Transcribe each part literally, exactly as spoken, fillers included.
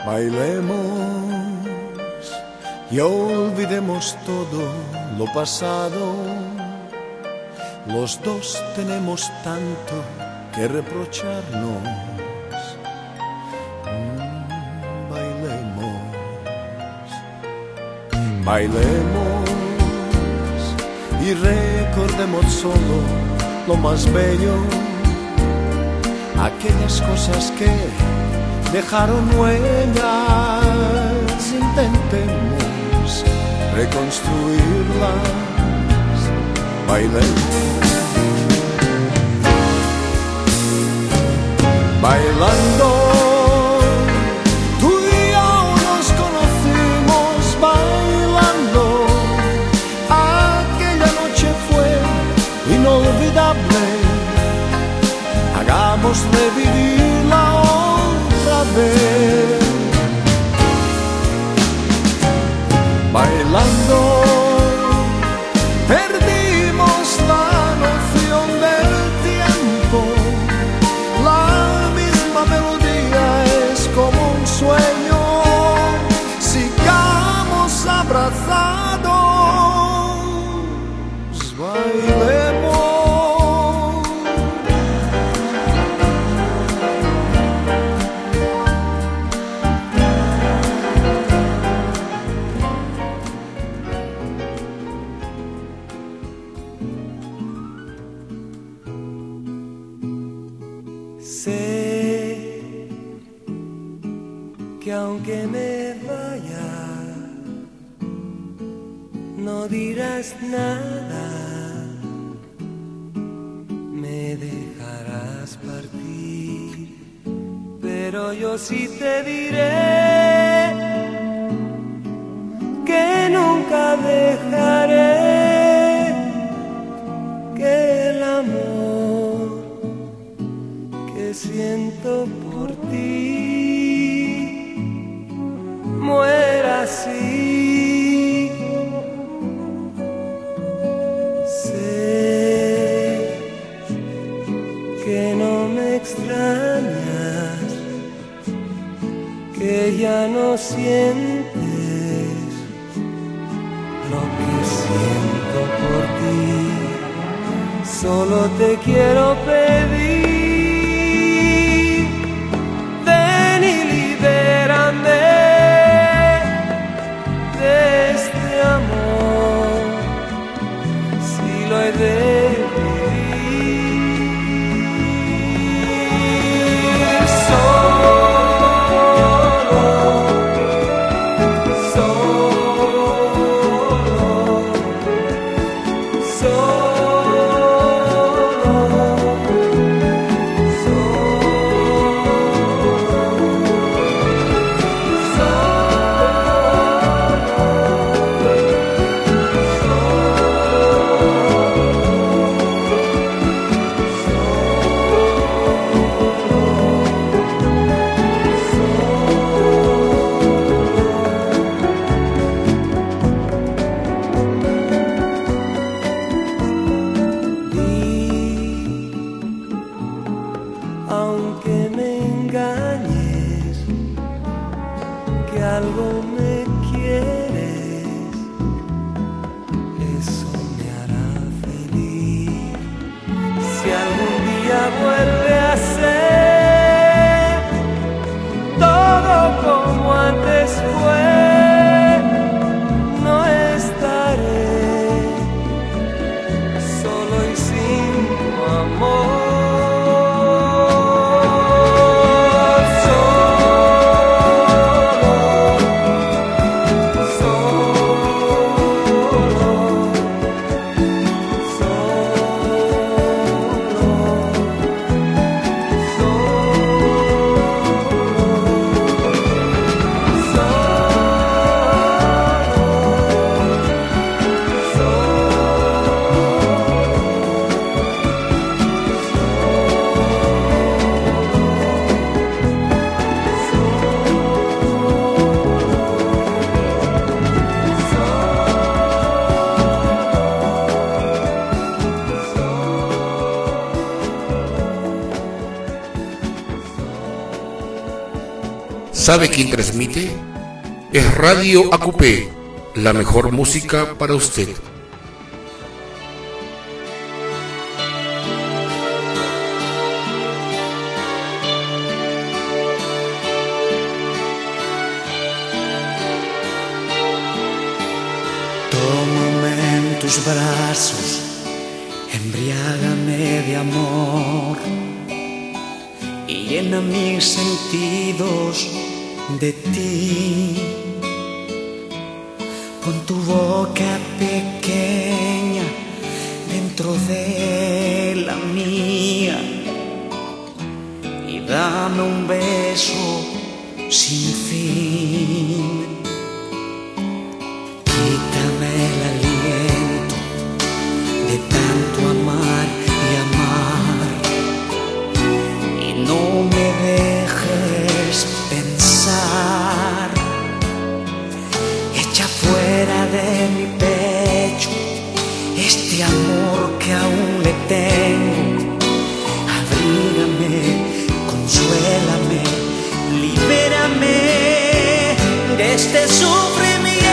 Bailemos y olvidemos todo lo pasado. Los dos tenemos tanto que reprocharnos. Mm, bailemos, bailemos y recordemos solo lo más bello, aquellas cosas que dejaron huellas. Intentemos reconstruirlas. Bailemos, bailando, tú y yo nos conocimos bailando. Aquella noche fue inolvidable. Hagamos revivirla otra vez. Bailando perdimos la noción del tiempo. La misma melodía es como un sueño. Sigamos abrazados. Bailemos. Sé que aunque me vaya, no dirás nada, me dejarás partir, pero yo sí te diré que nunca dejaré que el amor que siento por ti muera así. Sé que no me extrañas, que ya no sientes lo que siento por ti. Solo te quiero pedir, lo he de vivir solo, solo, aunque me engañes, que algo me quieres, eso me hará feliz. Si algún día vuelve a ser todo como antes fue, no estaré solo y sin tu amor. ¿Sabe quién transmite? Es Radio Acupé, la mejor música para usted. Tómame en tus brazos, embriágame de amor y llena mis sentidos de ti. Pon tu boca pequeña dentro de la mía y dame un beso sin fin. Quítame el aliento de tanto amar y amar y no me dejes pensar. Echa fuera de mi pecho este amor que aún le tengo. Abrígame, consuélame, libérame de este sufrimiento.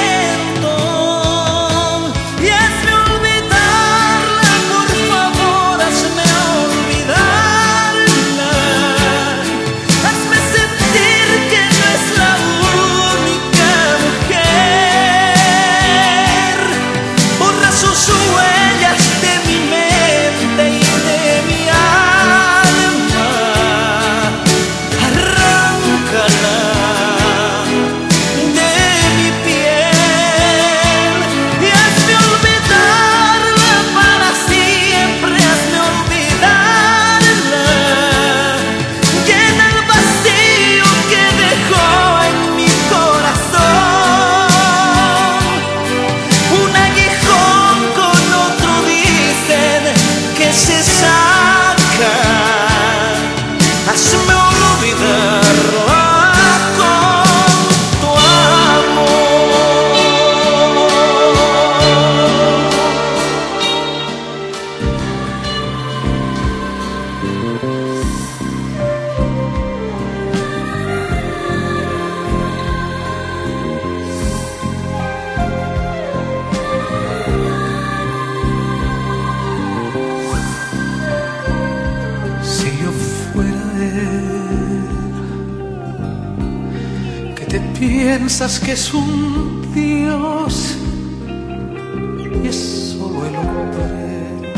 Piensas que es un dios y es solo el hombre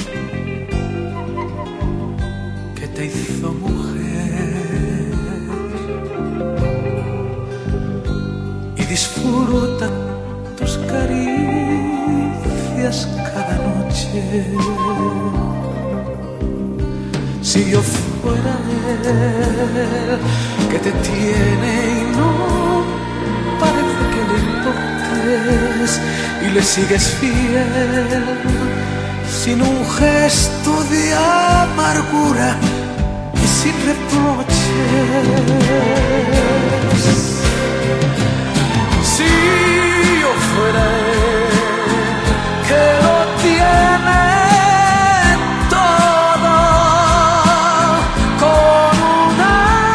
que te hizo mujer y disfruta tus caricias cada noche. Si yo fuera él que te tiene y no parece que le importes y le sigues fiel sin un gesto de amargura y sin reproches. Si yo fuera él que lo tiene todo con una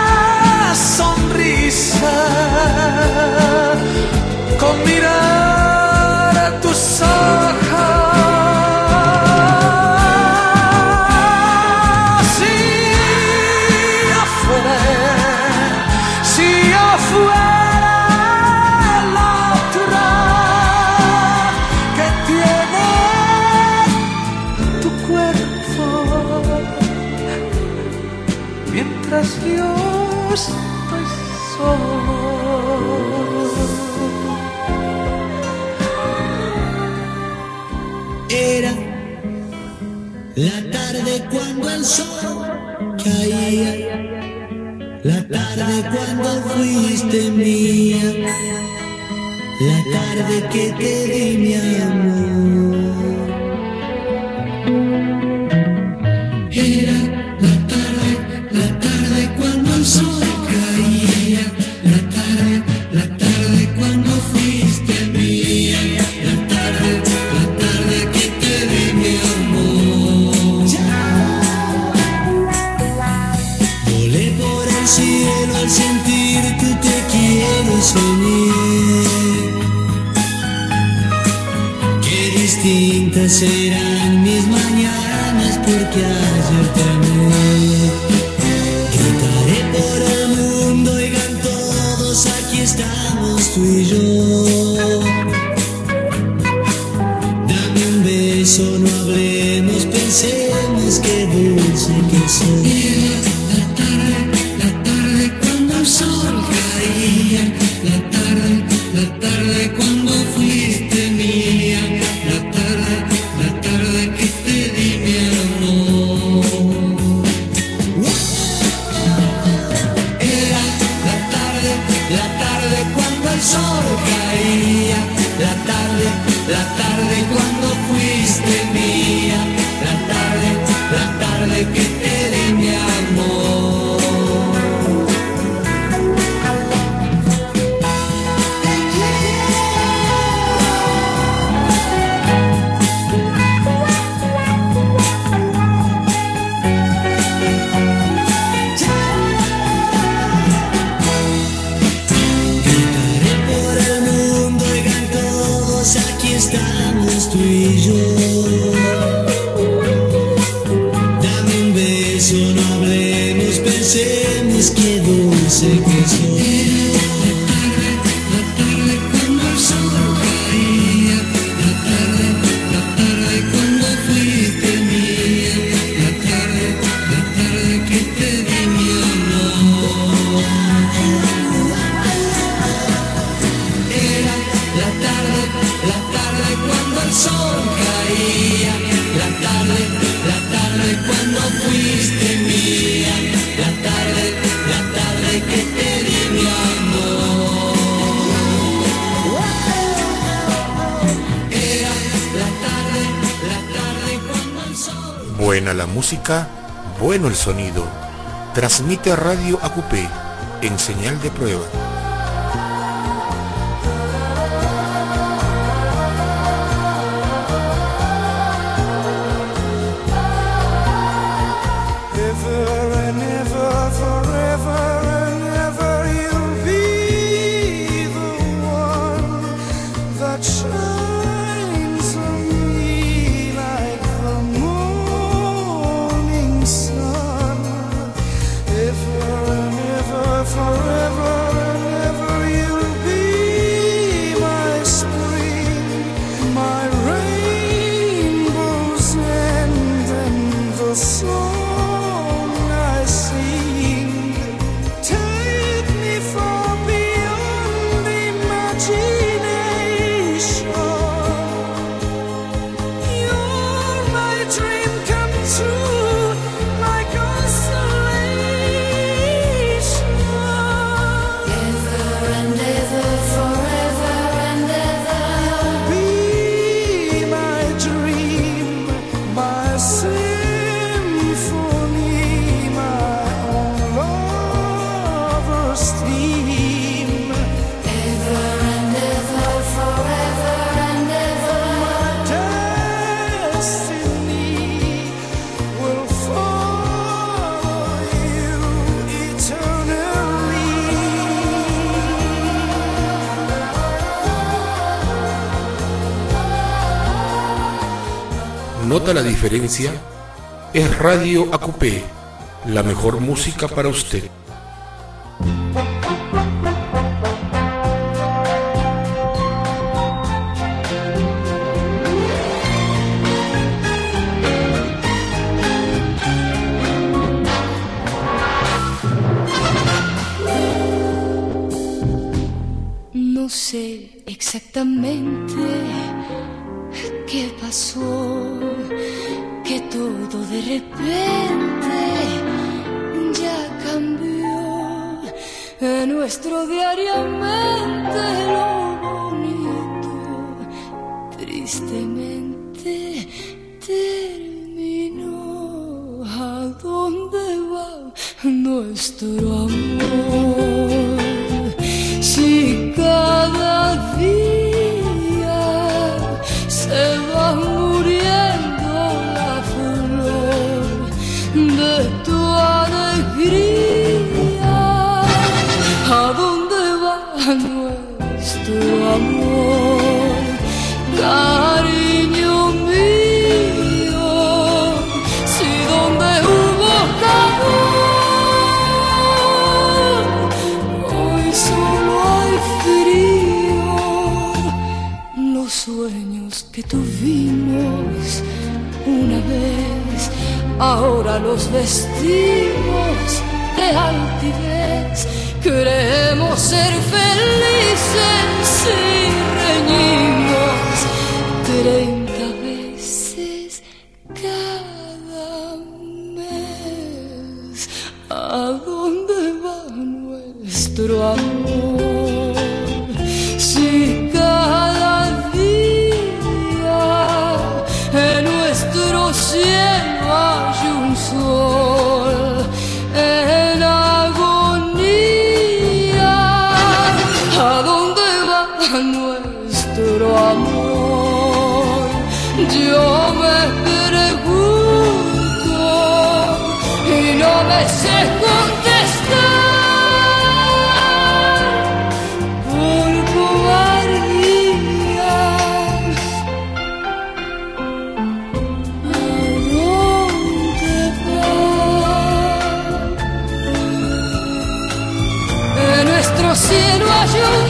sonrisa, con mirar a tus ojos. Si yo fuera él, si yo fuera la otra que tiene tu cuerpo, mientras yo estoy solo. Era la tarde cuando el sol caía, la tarde cuando fuiste mía, la tarde que te di mi amor. Era la tarde, la tarde cuando el sol caía, la tarde, la tarde cuando fuiste mía, la tarde, la tarde que te di mi amor. Volé por el cielo al sentir tu te quiero. soñé. Qué distintas serán mis mañanas porque ayer te amé. Gritaré por el mundo, oigan todos, aquí estamos tú y yo. Dame un beso, no hablemos, pensemos qué dulce que soy. La tarde, la tarde cuando el sol caía, la tarde, la tarde cuando fuiste mía, la tarde, la tarde que te di mi amor. Era la tarde, la tarde cuando el sol caía, la tarde, la tarde cuando fuiste mía, la tarde, la tarde que te di mi amor. Gritaré por el mundo, oigan todos, aquí estamos tú y yo. Dame un beso, no hablemos, pensemos qué dulce que soy. La tarde, la tarde cuando el sol caía, la tarde, la tarde cuando fuiste mía, la tarde, la tarde que te di mi amor. Era la tarde, la tarde cuando el sol caía, la tarde, la tarde cuando fuiste mía, la tarde, la tarde que te di mi amor. Era la tarde, la tarde cuando el sol. Buena la música, bueno el sonido. Transmite Radio A Q P en señal de prueba. Ever and ever, forever and ever, you'll be the one that shines on me like the morning sun. Ever and ever, forever and ever, you'll be my spring, my rainbow's end, and the song I sing. Take me far beyond imagination. You're my dream come true, my consolation. Ever and ever, forever and ever. Be my dream, my symphony, my own lover's theme. Ever and ever, forever and ever. Destiny will follow you eternally. ¿Nota la diferencia? Es Radio A Q P, la mejor música para usted. No sé exactamente qué pasó, que todo de repente ya cambió. En nuestro diariamente lo bonito tristemente terminó. ¿A dónde va nuestro amor? Si cada día se va muriendo la flor de tu alegría, ¿a dónde va nuestro amor, cariño mío. Si donde hubo calor, hoy solo hay frío. Los sueños que tuvimos una vez, ahora los vestimos de altivez. Queremos ser felices y reñimos treinta veces cada mes. ¿A dónde va nuestro amor? Si cada día en nuestro cielo hay un sol en agonía. ¿A dónde va nuestro amor? Yo me pregunto y no me sé contestar por cobardía. ¿A dónde va? En nuestro cielo hay un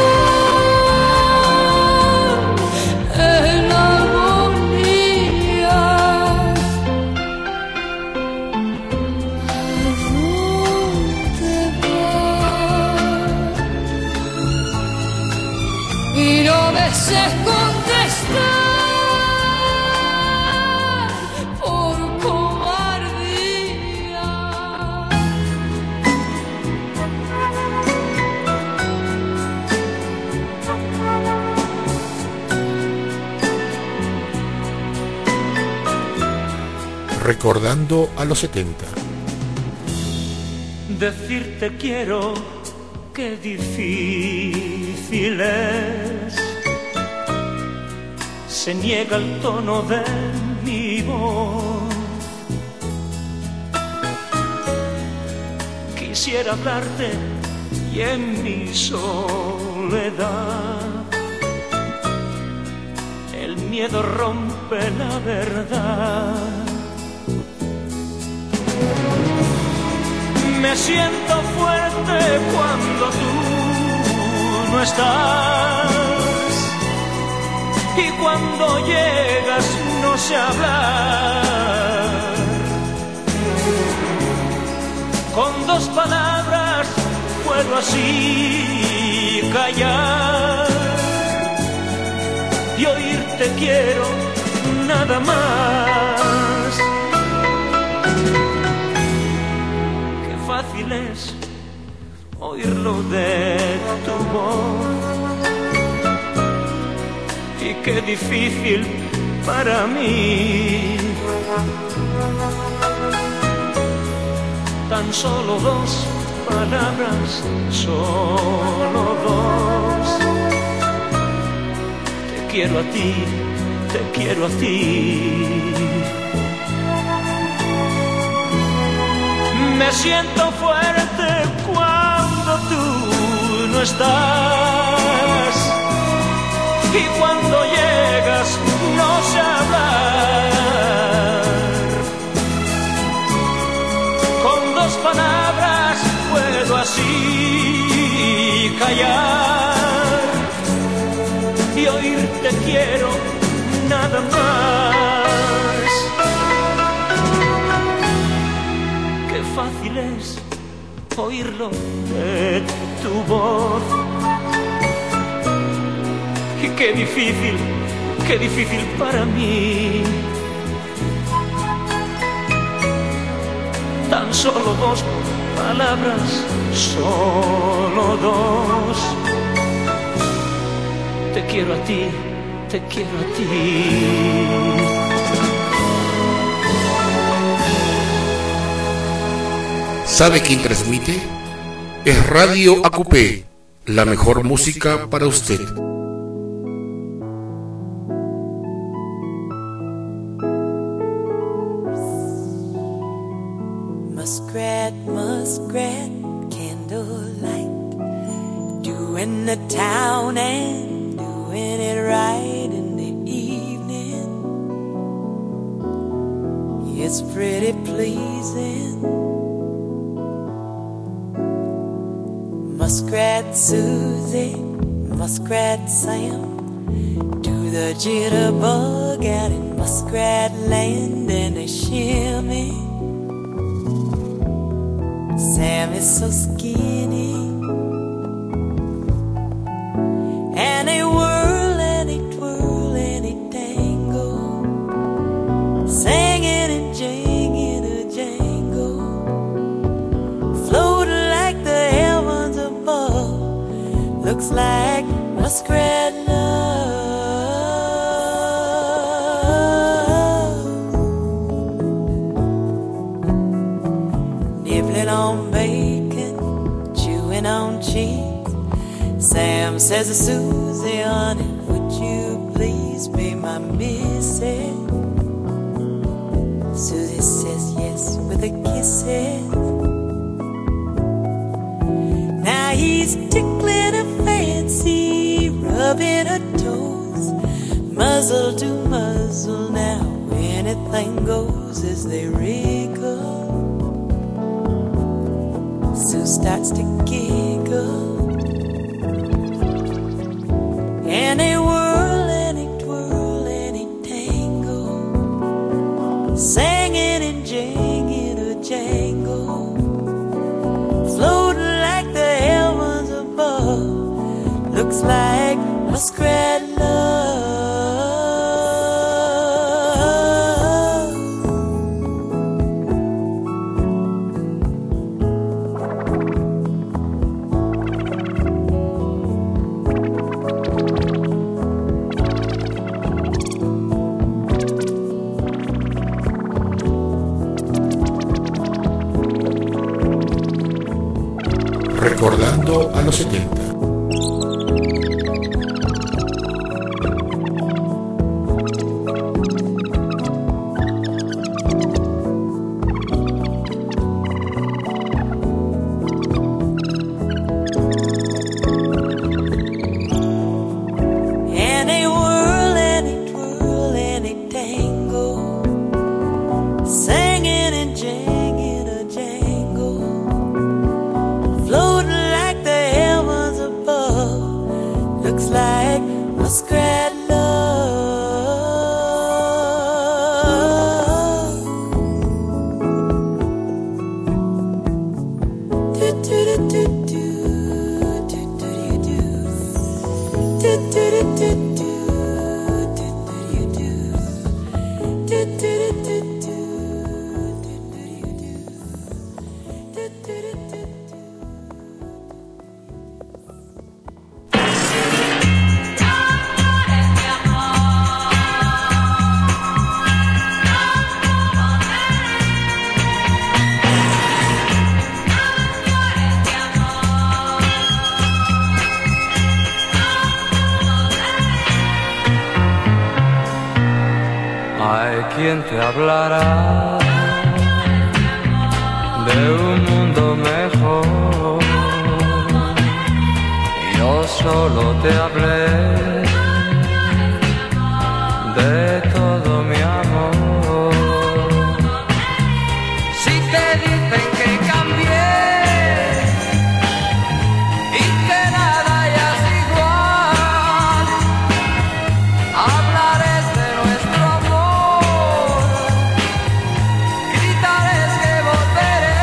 sol en agonía. ¿A dónde va? Y no me sé contestar por cobardía. Recordando a los setenta. Decirte quiero, qué difícil es. Se niega el tono de mi voz. Quisiera hablarte y en mi soledad el miedo rompe la verdad. Me siento fuerte cuando tú no estás, y cuando llegas no sé hablar. Con dos palabras puedo así callar y oírte quiero nada más. Fácil es oírlo de tu voz y qué difícil para mí. Tan solo dos palabras, solo dos. Te quiero a ti, te quiero a ti. Me siento fuerte cuando tú no estás, y cuando llegas no sé hablar. Con dos palabras puedo así callar y oírte quiero nada más. Qué fácil es oírlo de tu voz y qué difícil, qué difícil para mí. Tan solo dos palabras, solo dos. Te quiero a ti, te quiero a ti. ¿Sabe quién transmite? Es Radio A Q P, la mejor música para usted. Muskrat, muskrat, candlelight, doing in the town and doing it right in the evening. It's pretty pleasing. Muskrat Susie, Muskrat Sam, do the jitterbug out in Muskrat Land and they shimmy. Sam is so skinny, and they whirl and they twirl and they tangle, singing and jinging a jangle, floating like the heavens above. Looks like muskrat love. Nibbling on bacon, chewing on cheese. Sam says to Susie, honey, would you please be my missus? Susie says yes with a kisses. Now he's tickling her fancy, rubbing her toes, muzzle to muzzle. Now anything goes as they wriggle. Sue starts to giggle, and they whirl and they twirl and they tangle, singing and jinging a jangle, floating like the heavens above. Looks like muskrat love. Recordando a los setenta. And they whirl and they twirl and they tangle, singing and jingling a jangle, floating like the heavens above. Looks like muskrat love. Do do do do do do do do do do do do do do do do do do do. Hay quien te hablará de un mundo mejor. Yo solo te hablé de todo mi amor. Si te dicen que cambié y que nada ya es igual, hablarás de nuestro amor, gritarás que volveré.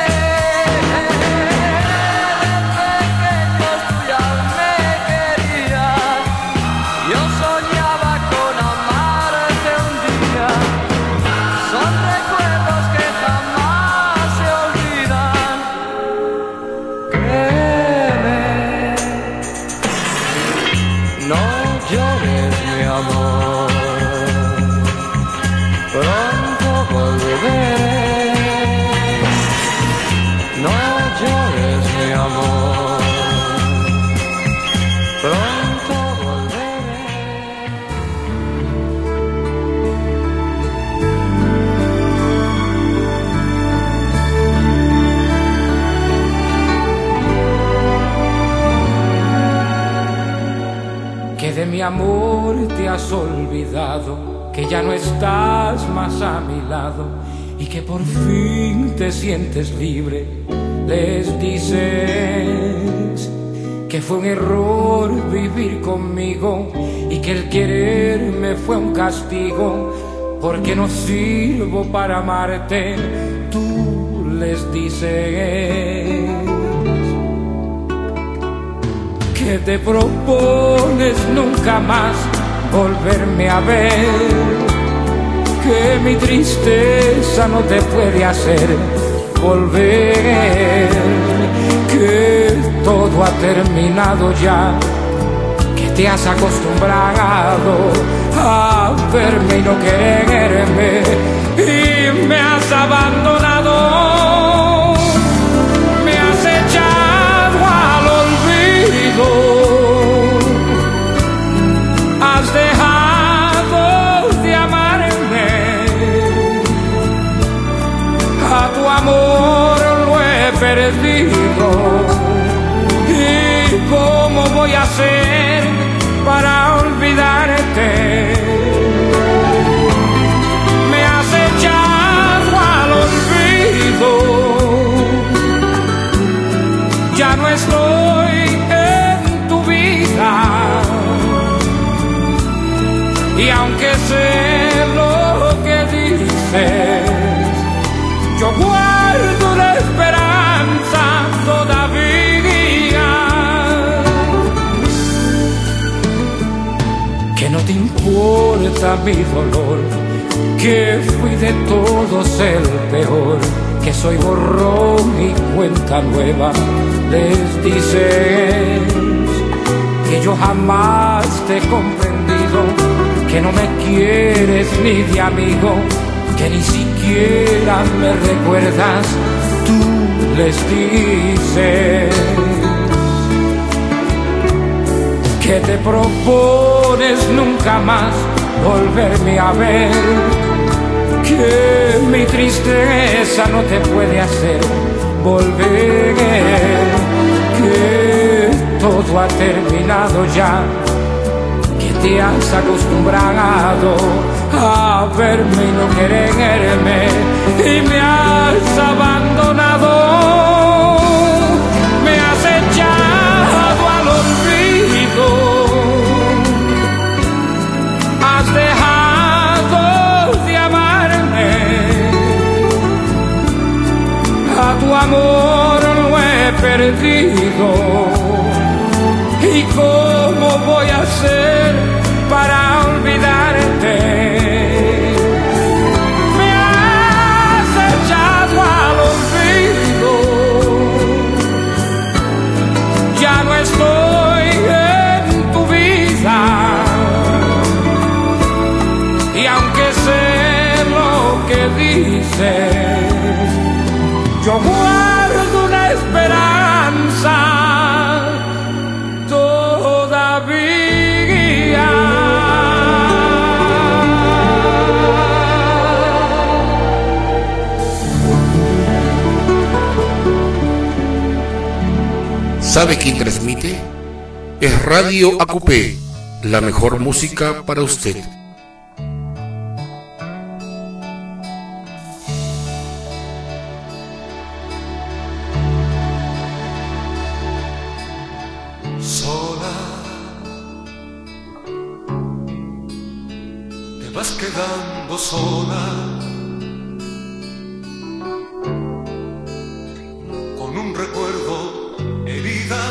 De pequeños tú ya me querías, yo soñaba con amarte un día. Son recuerdos que jamás se olvidan. Créeme, no llores mi amor, pronto volveré. No llores mi amor, pronto volveré. que de mi amor te has olvidado, que ya no estás más a mi lado y que por fin te sientes libre. Les dices que fue un error vivir conmigo y que el quererme fue un castigo, porque no sirvo para amarte. Tú les dices que te propones nunca más volverme a ver, que mi tristeza no te puede hacer volver, que todo ha terminado ya, que te has acostumbrado a verme y no quererme y me has abandonado, me has echado al olvido, has dejado de amarme, a tu amor lo he perdido. ¿Y cómo voy a hacer para olvidarte? Me has echado al olvido, ya no estoy en tu vida, y aunque sé lo que dices, yo guardo la esperanza todavía, que no te importa mi dolor, que fui de todos el peor, que soy borrón y cuenta nueva. Les dices que yo jamás te he comprendido, que no me quieres ni de amigo, que ni siquiera me recuerdas. Tú les dices que te propones nunca más volverme a ver, que mi tristeza no te puede hacer volver, que todo ha terminado ya, que te has acostumbrado a verme y no quererme y me has abandonado, me has echado al olvido, has dejado de amarme, a tu amor lo he perdido. ¿Y cómo voy a hacer para olvidarte? Me has echado al olvido, ya no estoy en tu vida, y aunque sé lo que dices, yo guardo una esperanza ¿Sabe quién transmite? Es Radio A Q P, la mejor música para usted. Sola, te vas quedando sola, con un recuerdo herida,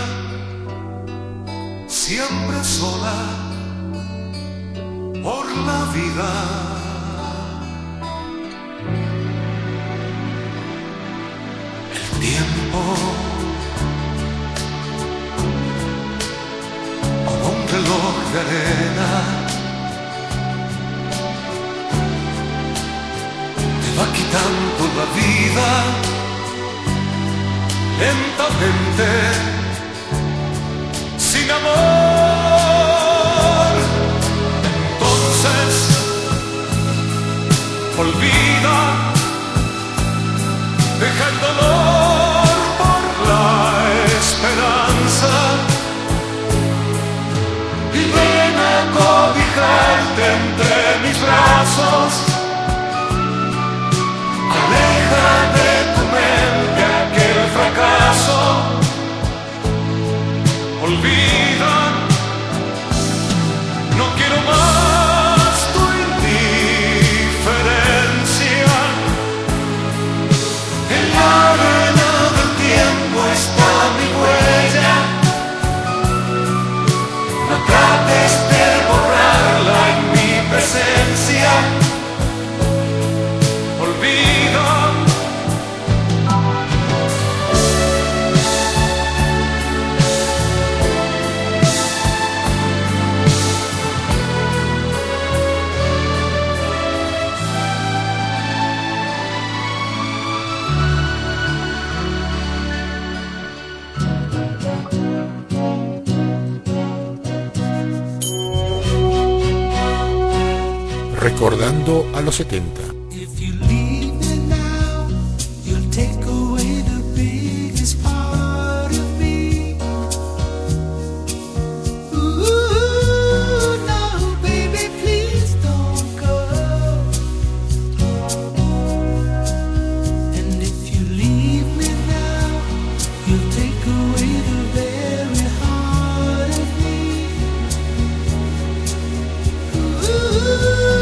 siempre sola por la vida. El tiempo como un reloj de arena te va quitando la vida lentamente, sin amor. Entonces olvida, deja el dolor por la esperanza y ven quedarte entre mis brazos. Aleja de tu mente aquel fracaso. Olvida, no quiero más tu indiferencia. En la arena del tiempo está mi huella. No trates de borrarla en mi presencia. Olvida. Recordando a los setenta. If you leave me now, you'll take away the biggest part of me. Ooh, no, baby, please don't go. And if you leave me now, you'll take away the very heart of me. Ooh.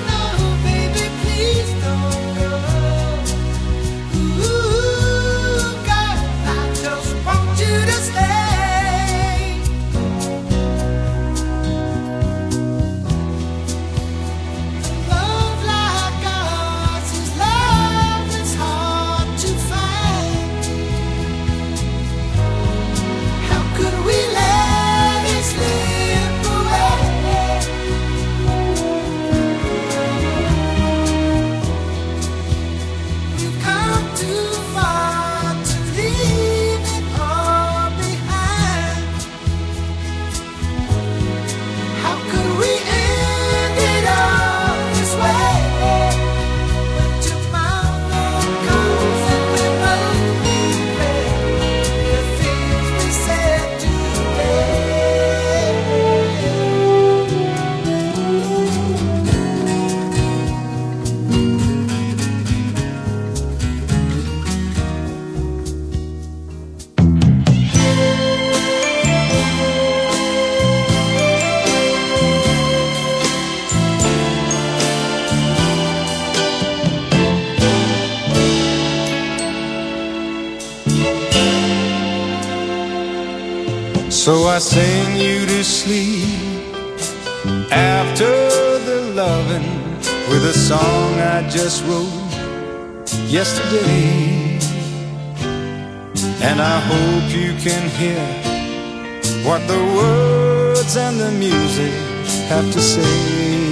So I sing you to sleep after the loving with a song I just wrote yesterday. And I hope you can hear what the words and the music have to say.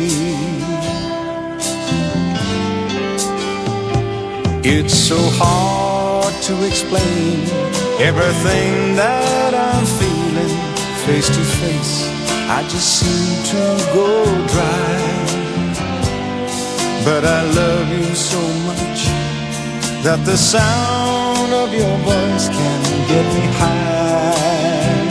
It's so hard to explain everything that I'm feeling face to face. I just seem to go dry. But I love you so much that the sound of your voice can get me high.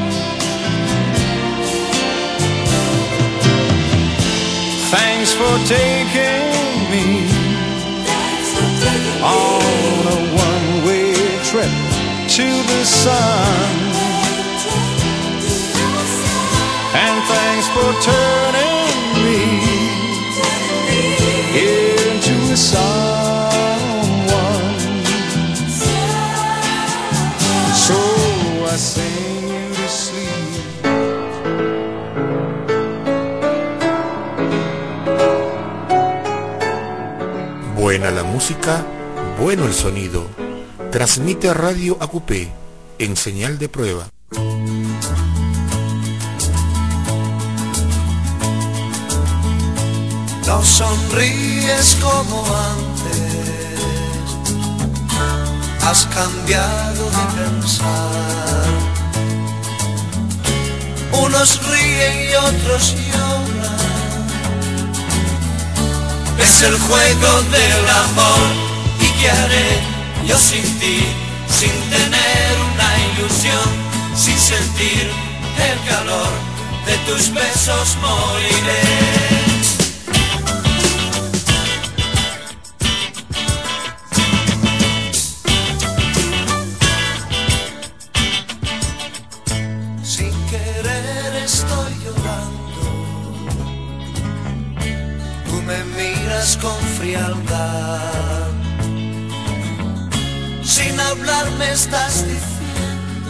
Thanks for taking me on a one-way trip to the sun. And thanks for turning me into a someone. So I sing you to sleep. Buena la música, bueno el sonido. Transmite Radio A Q P en señal de prueba. No sonríes como antes, has cambiado de pensar. Unos ríen y otros lloran. Es el juego del amor. ¿Y qué haré yo sin ti? Sin tener una ilusión, sin sentir el calor de tus besos moriré. miras con frialdad. Sin hablar me estás diciendo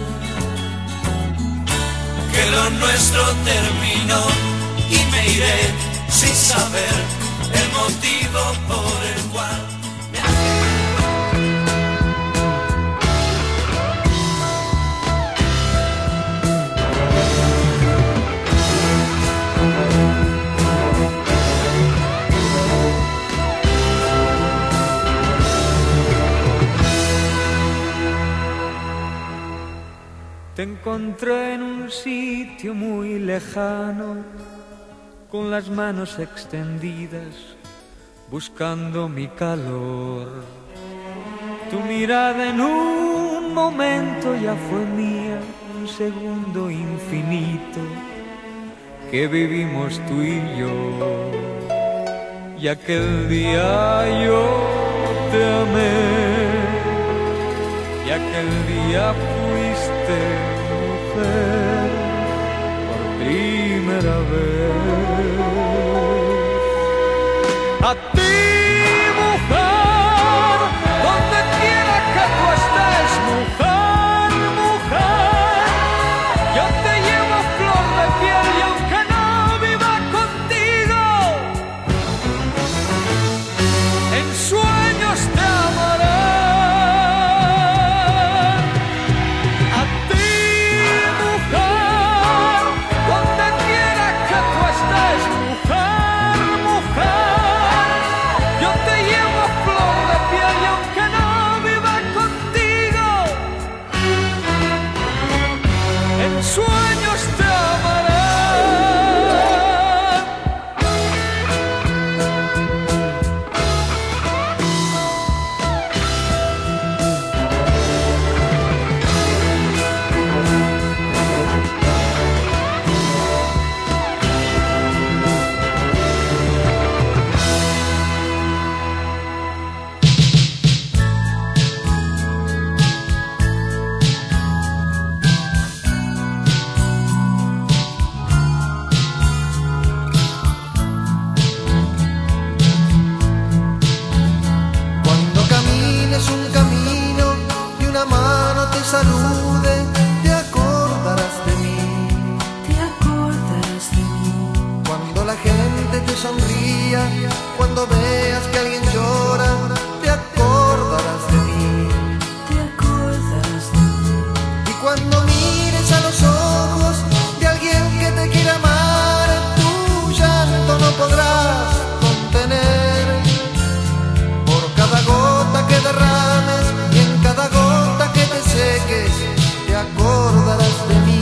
que lo nuestro terminó y me iré sin saber el motivo por el cual me Te encontré en un sitio muy lejano, con las manos extendidas, buscando mi calor. Tu mirada en un momento ya fue mía, un segundo infinito que vivimos tú y yo. Y aquel día yo te amé, y aquel día fuiste mujer por primera vez. A ti, mujer, donde quiera que tú estés, mujer, mujer, yo te llevo flor de piel y aunque no viva contigo, en sueños te amaré. Sueños te amaré. Salude, te acordarás de mí, te acordarás de mí. Cuando la gente te sonría, cuando veas que alguien llora, te acordarás de mí, te acordarás de mí. Y cuando mires a los ojos de alguien que te quiere amar, tu llanto no podrás contener. Por cada gota que derrames y en cada gota que te seques, te acordarás de mí.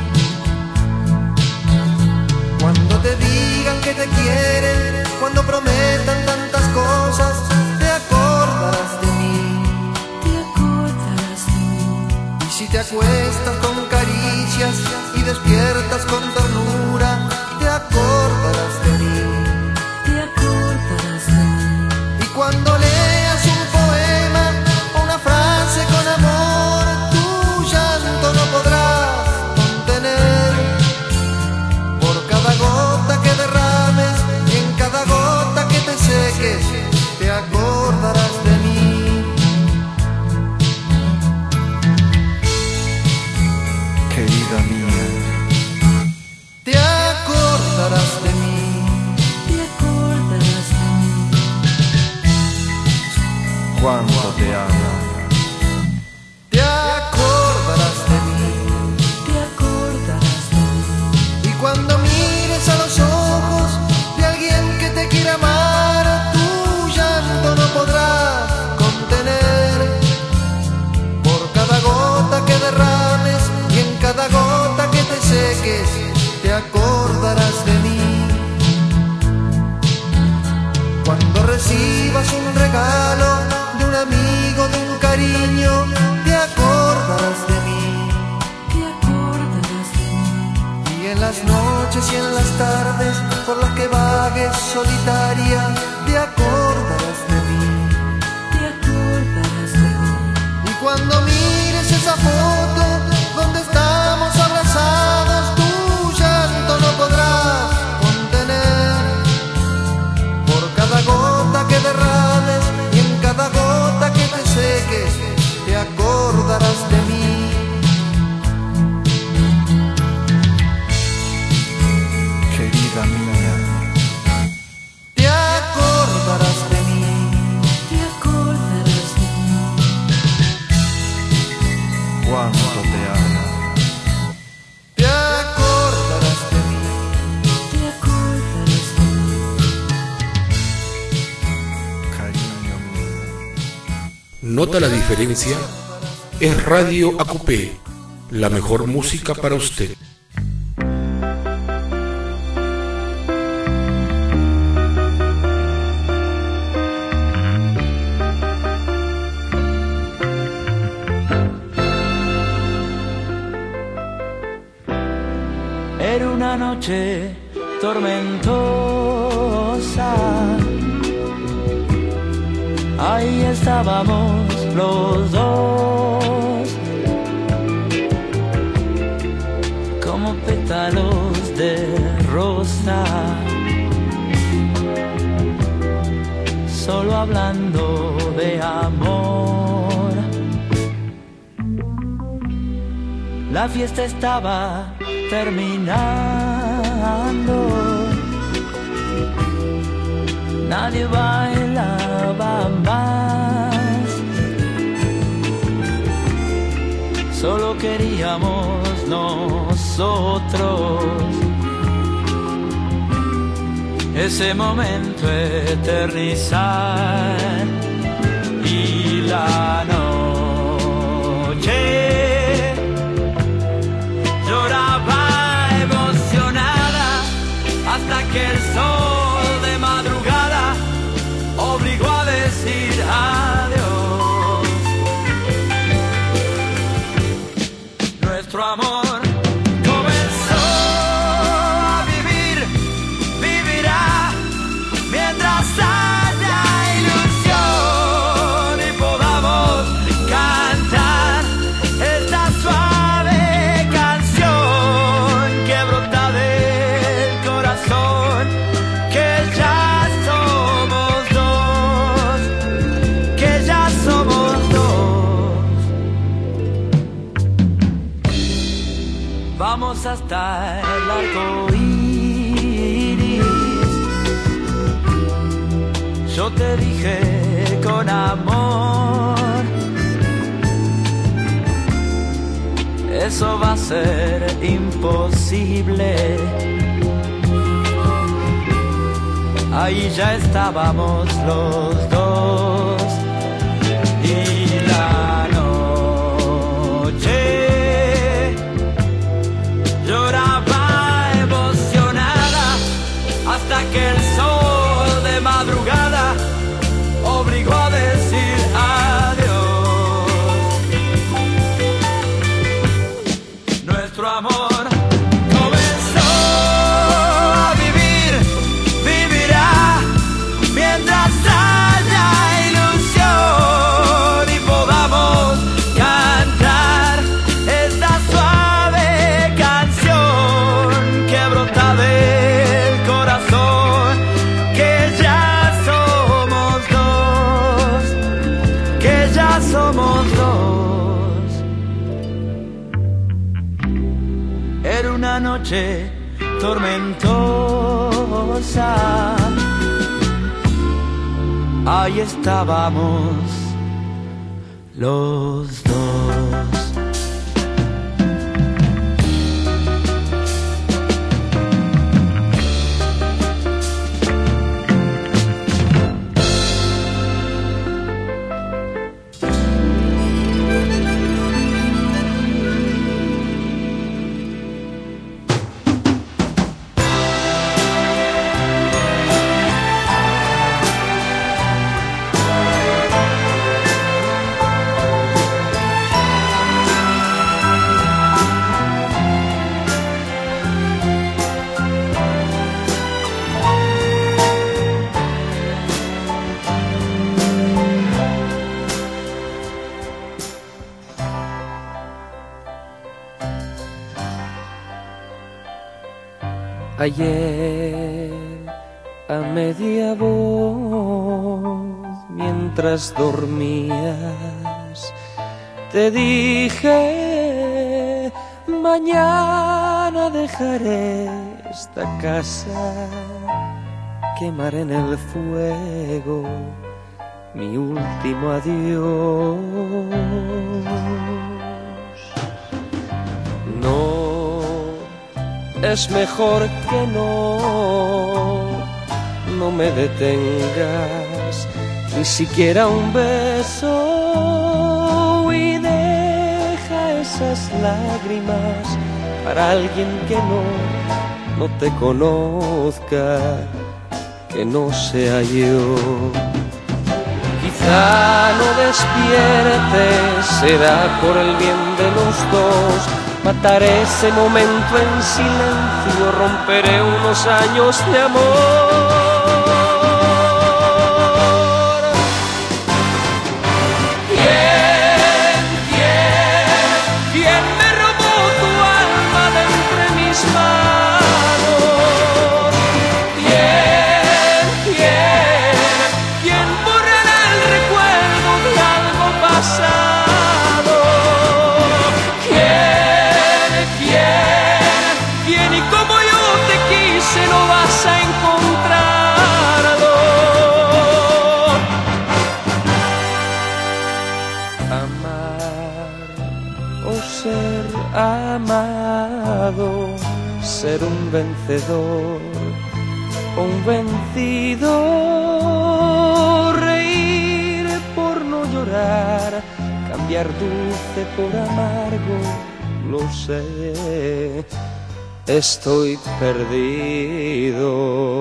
Cuando te digan que te quieren, cuando prometan tantas cosas, te acordarás de mí, te acordarás de mí. Y si te acuestas con caricias y despiertas con ternura, te acordarás de mí, te acordarás de mí. Y cuando leas un poema o una frase con amor, tu llanto no podrás contener. Por cada gota que derrames y en cada gota que te seques, te acordarás de mí. Querida mía, te acordarás de mí, te acordarás de mí. cuánto te amo. Te acordarás de mí, te acordarás de mí. Y cuando mires a los ojos de alguien que te quiere amar, tu llanto no podrás contener. Por cada gota que derrames y en cada gota que te seques, te acordarás de mí. Cuando recibas un regalo de un amigo, de un cariño, te acordarás de mí, te acordarás de mí. y en las noches y en las tardes por las que vagues solitaria, te acordarás de mí, te acordarás de mí. y cuando mires esa foto donde estamos abrazados, tu llanto no podrás contener. Por cada ¿Nota la diferencia? Es Radio A Q P, la mejor música para usted. Era una noche tormentosa, ahí estábamos los dos, como pétalos de rosa, solo hablando de amor. La fiesta estaba terminando, nadie bailaba más, solo queríamos nosotros ese momento eternizar. Y la noche lloraba emocionada hasta que el sol de madrugada obligó a decir adiós. Nuestro amor comenzó a vivir, vivirá mientras haya ilusión y podamos cantar esta suave canción que brota del corazón, que ya somos dos, que ya somos dos. Vamos hasta el arco iris, yo te dije con amor, eso va a ser imposible. Ahí ya estábamos los dos. Y la noche lloraba emocionada hasta que el sol de madrugada obligó a decir adiós. Nuestro amor comenzó a vivir, vivirá mientras haya ilusión y podamos cantar esta suave canción que brota del corazón, que ya somos dos, que ya somos dos. Era una noche tormentosa, ahí estábamos los dos. Ayer a media voz, mientras dormías, te dije, mañana dejaré esta casa, quemaré en el fuego mi último adiós. No, es mejor que no, no me detengas, ni siquiera un beso. las lágrimas para alguien que no, no te conozca, que no sea yo. Quizá no despiertes, será por el bien de los dos. Mataré ese momento en silencio, romperé unos años de amor. ¿Quién, quién, quién me robó tu alma de entre mis manos? ¿Quién, quién, quién borrará el recuerdo de algo pasado? ¿Quién, quién, quién y como yo te quise no vas a encontrarlo? Amar o ser amado, ser un vencedor o un vencido, reír por no llorar, cambiar dulce por amargo, lo sé, estoy perdido.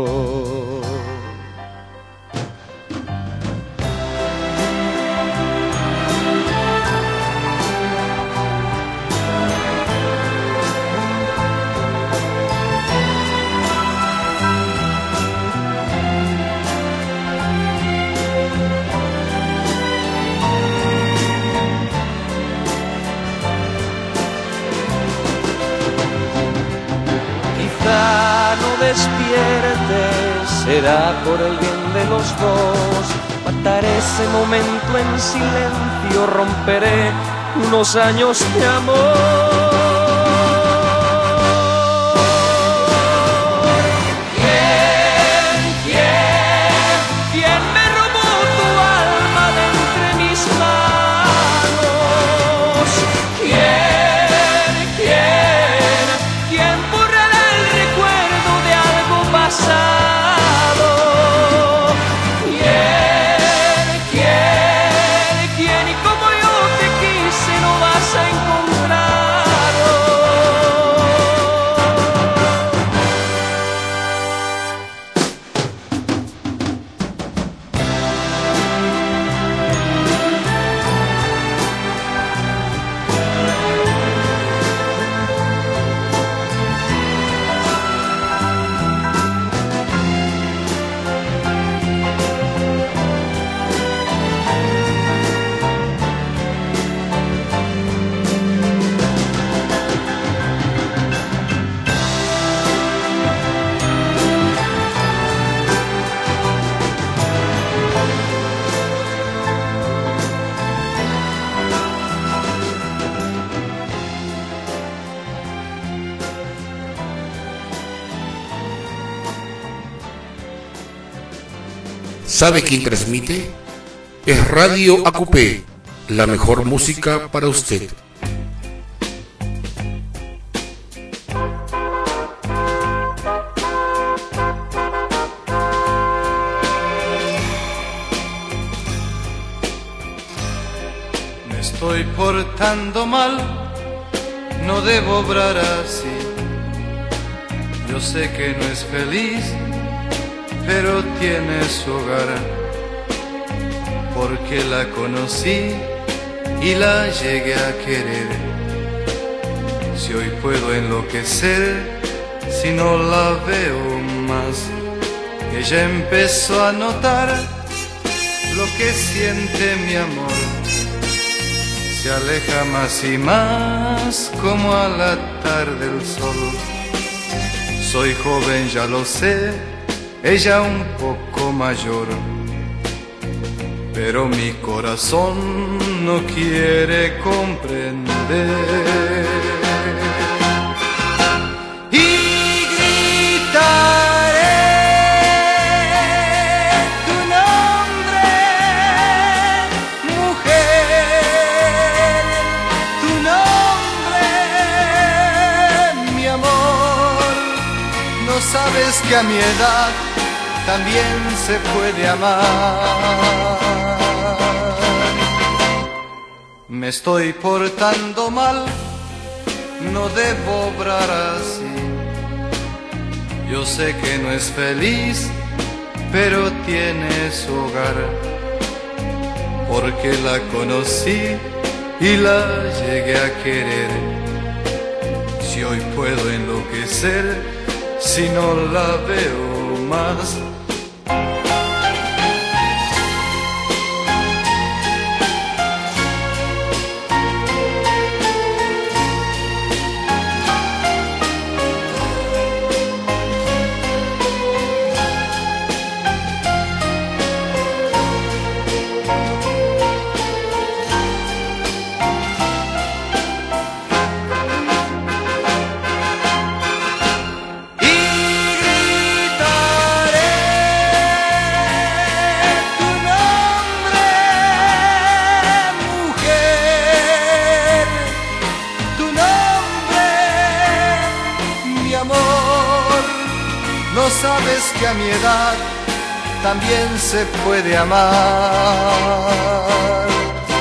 No despiertes, será por el bien de los dos. Mataré ese momento en silencio, romperé unos años de amor. ¿Quién, quién, quién me robó tu alma de entre mis manos? ¿Quién, quién, quién borrará el recuerdo de algo pasado? ¿Quién, quién, quién y como yo te quise no vas a encontrarlo? ¿Sabe quién transmite? Es Radio A Q P, la mejor música para usted. Me estoy portando mal, no debo obrar así. Yo sé que no es feliz, pero tiene su hogar, porque la conocí y la llegué a querer. Si hoy puedo enloquecer, si no la veo más, ella empezó a notar lo que siente mi amor. Se aleja más y más como a la tarde el sol. Soy joven, ya lo sé, ella un poco mayor, pero mi corazón no quiere comprender. Y gritaré tu nombre, mujer, tu nombre, mi amor. No sabes que a mi edad también se puede amar. Me estoy portando mal, no debo obrar así. Yo sé que no es feliz, pero tiene su hogar, porque la conocí y la llegué a querer. Si hoy puedo enloquecer, si no la veo más. Sabes que a mi edad también se puede amar.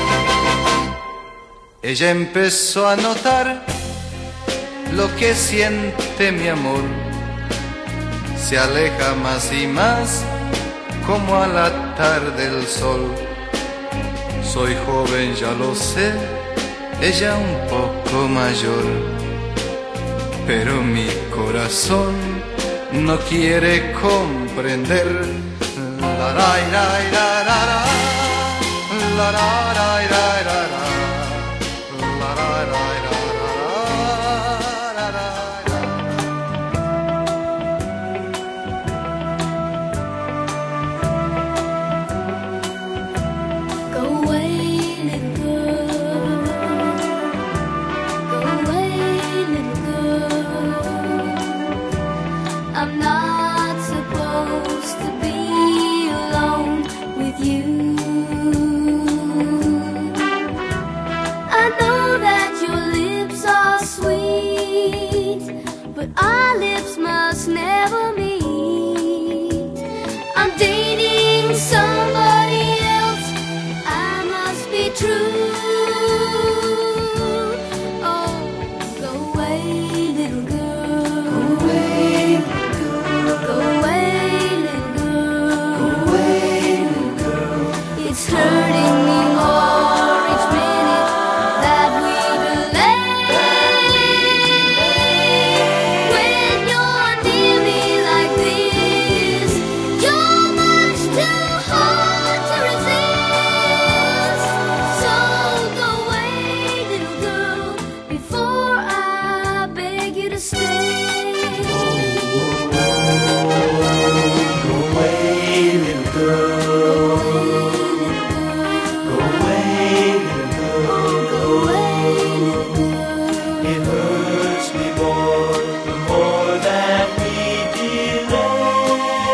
Ella empezó a notar lo que siente mi amor. Se aleja más y más como a la tarde el sol. Soy joven, ya lo sé, ella un poco mayor, pero mi corazón no quiere comprender. La la la la la la la la la la la la Go away, little girl. Go away, little girl. I'm not supposed to be alone with you. I know that your lips are sweet, but our lips must never meet. I'm dating somebody else, I must be true. Oh, go away, little girl. Go away. Go away, little girl. Go away, little girl. It's hurting me more each minute that we delay. When you're near me like this, you're much too hard to resist. So go away, little girl, before I beg you to stay. Go away, little girl. Go away, little girl. Go away, little girl. It hurts me more the more that we delay.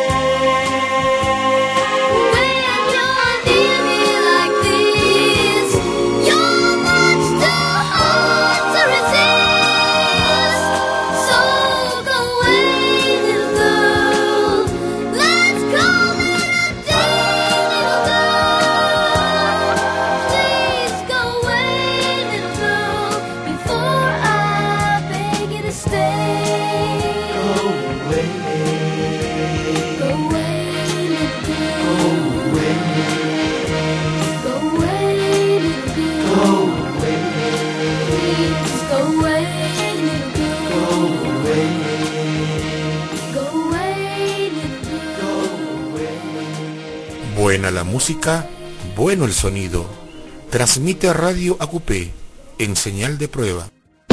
When you're near me like this, you're much too hard to resist. So go away, little girl. Let's call it a day, little girl. Please go away, little girl, before I beg you to stay. Go away, Go away, little girl. go away, Go away, little girl. go away, Please go away, little girl. go away, Go away, little girl. go away. Buena la música, bueno el sonido. Transmite Radio A Q P en señal de prueba.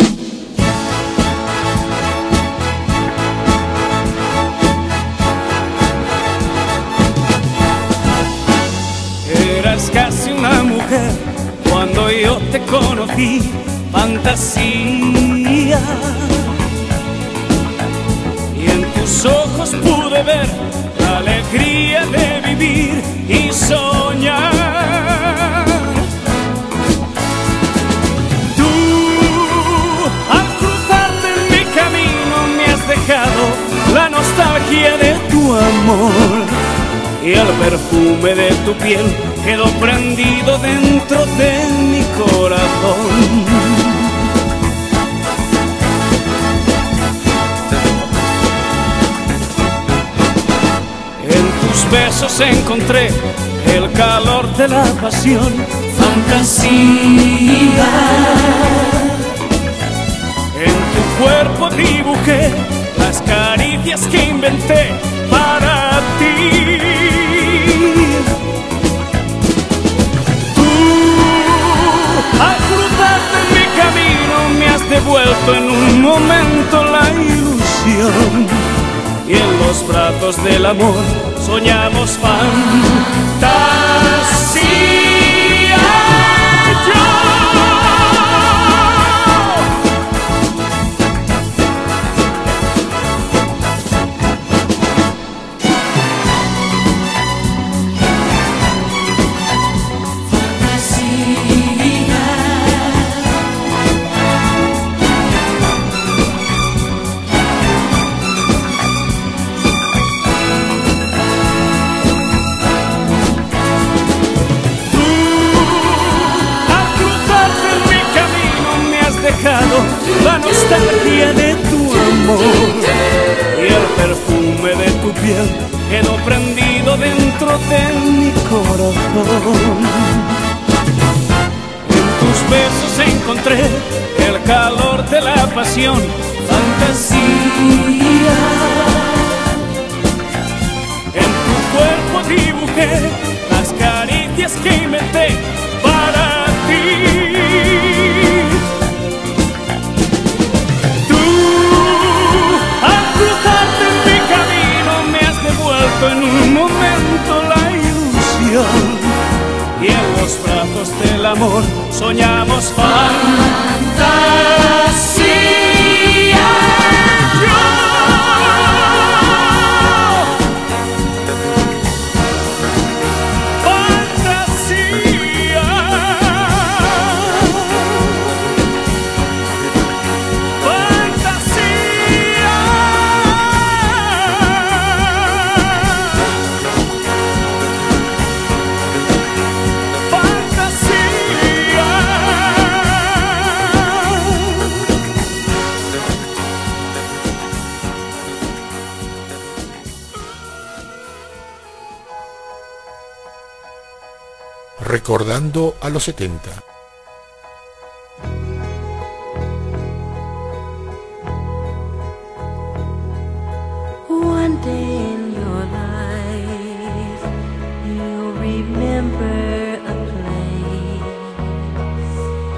Eras casi una mujer cuando yo te conocí, fantasía. Y en tus ojos pude ver la alegría de vivir y soñar. Tú, al cruzarte en mi camino, me has dejado la nostalgia de tu amor. Y el perfume de tu piel quedó prendido dentro de mi corazón. besos encontré el calor de la pasión. Fantasía. En tu cuerpo dibujé las caricias que inventé para ti. Tú, al cruzarte en mi camino, me has devuelto en un momento la ilusión. Y en los brazos del amor soñamos fantasía. Yo la nostalgia de tu amor y el perfume de tu piel quedó prendido dentro de mi corazón. En tus besos encontré el calor de la pasión. Fantasía. En tu cuerpo dibujé las caricias que inventé para ti. En un momento la ilusión y en los brazos del amor soñamos fantasía. Yo fantasía. Recordando a los setenta. One day in your life, you'll remember a place,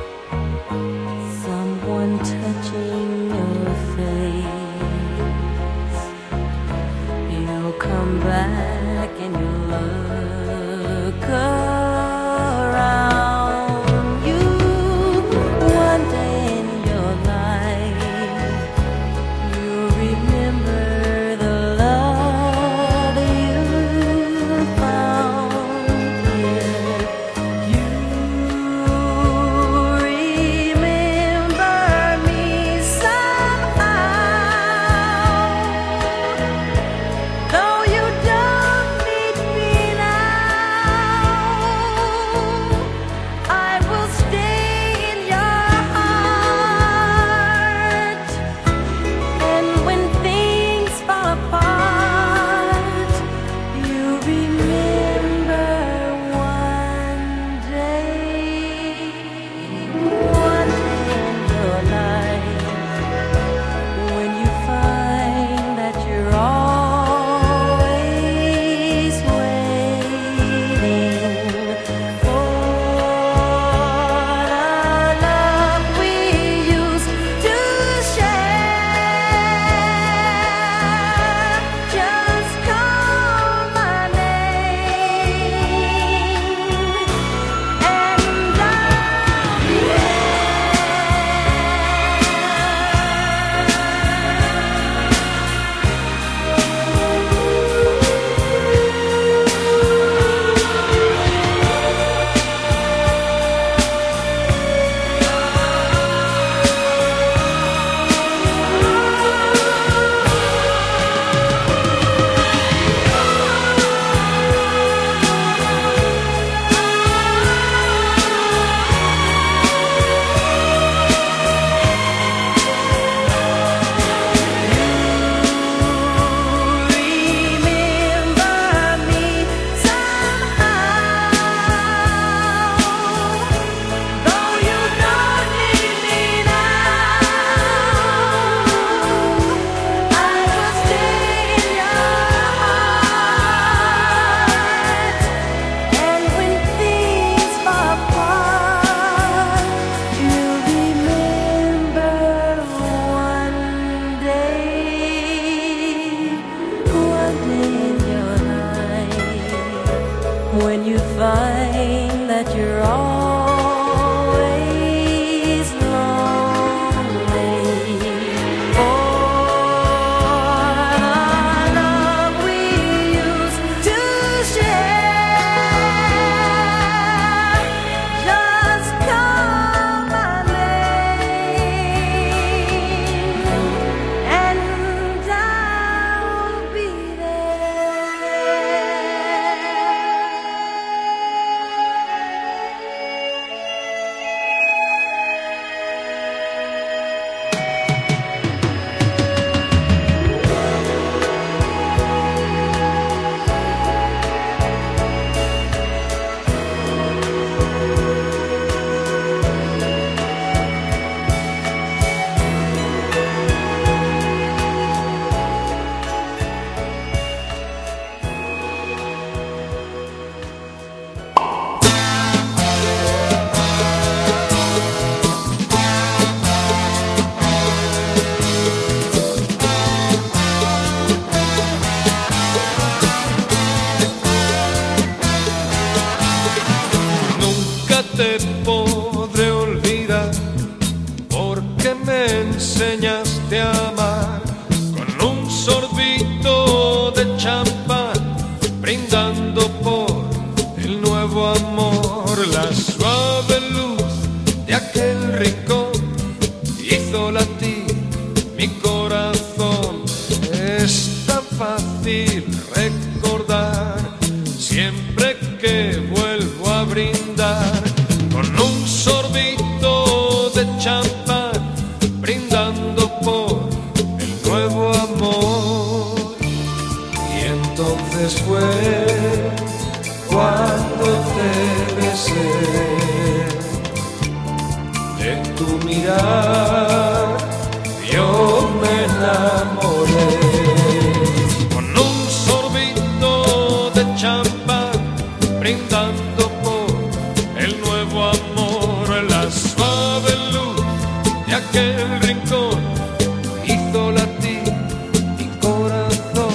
someone touching your face. You'll come back and you'll look around you. One day in your life, you'll remember the love sorbito de champán, brindando por el nuevo amor. La suave luz de aquel rincón hizo latir mi corazón. Es tan fácil recordar siempre que vuelvo a brindar con un sorbito de champán, brindando por el nuevo amor. Y entonces fue cuando te besé, de tu mirar yo me enamoré. Con un sorbito de champán, brindando por el nuevo amor. La suave luz de aquel rincón hizo latir mi corazón.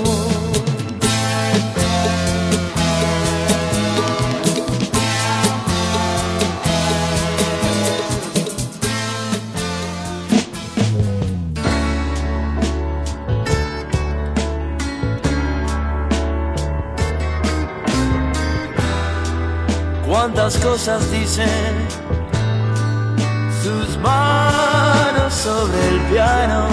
Cuántas cosas dicen sus manos sobre el piano.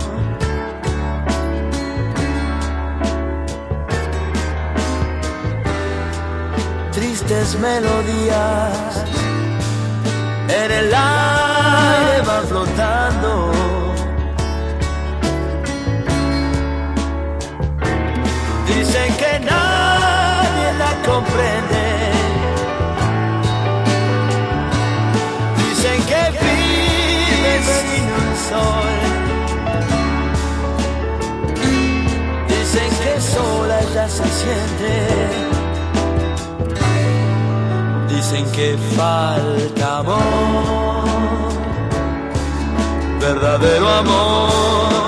Tristes melodías en el aire van flotando. Dicen que nadie la comprende. Dicen que vives sin un sol. Dicen que sola ella se siente. Dicen que falta amor, verdadero amor.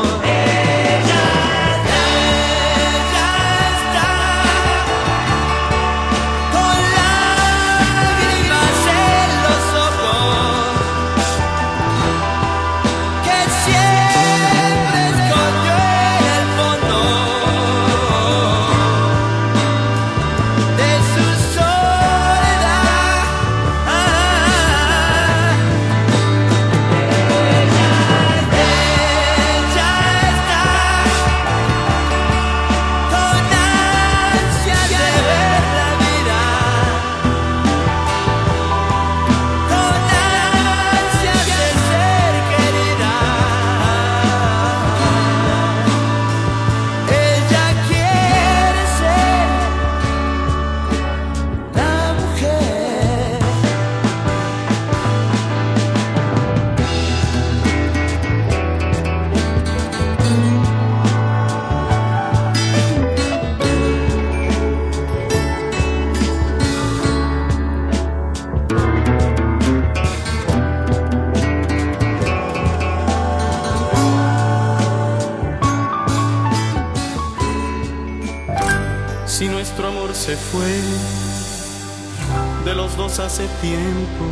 Si nuestro amor se fue de los dos hace tiempo,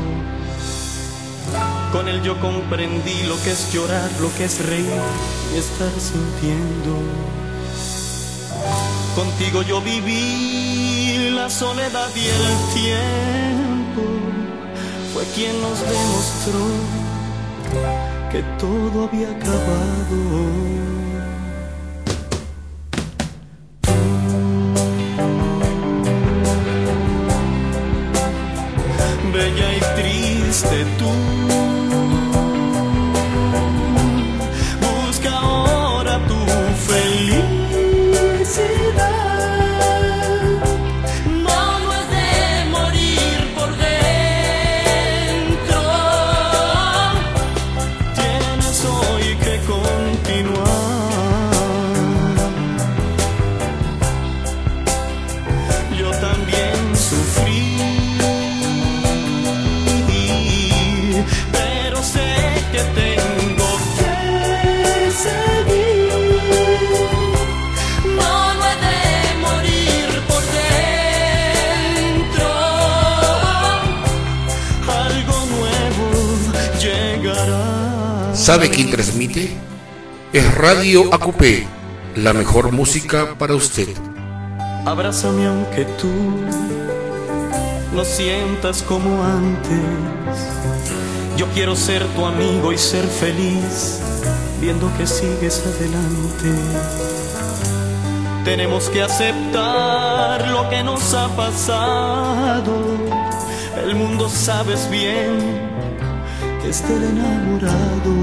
con él yo comprendí lo que es llorar, lo que es reír y estar sintiendo. Contigo yo viví la soledad y el tiempo fue quien nos demostró que todo había acabado. Bella y triste tú, busca ahora tu felicidad. No has de morir por dentro, tienes hoy que continuar. Yo también sufrí, pero sé que tengo que seguir. no has de morir por dentro. Algo nuevo llegará. ¿Sabe quién transmite? Es Radio A Q P, La mejor música para usted. Abrázame aunque tú no sientas como antes. Yo quiero ser tu amigo y ser feliz viendo que sigues adelante. Tenemos que aceptar lo que nos ha pasado. El mundo sabes bien que es del enamorado.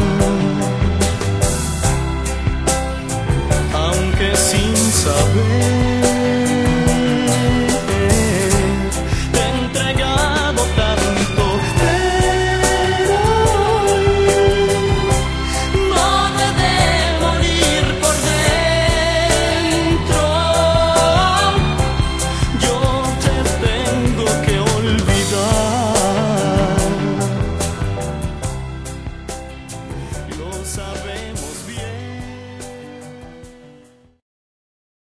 Saber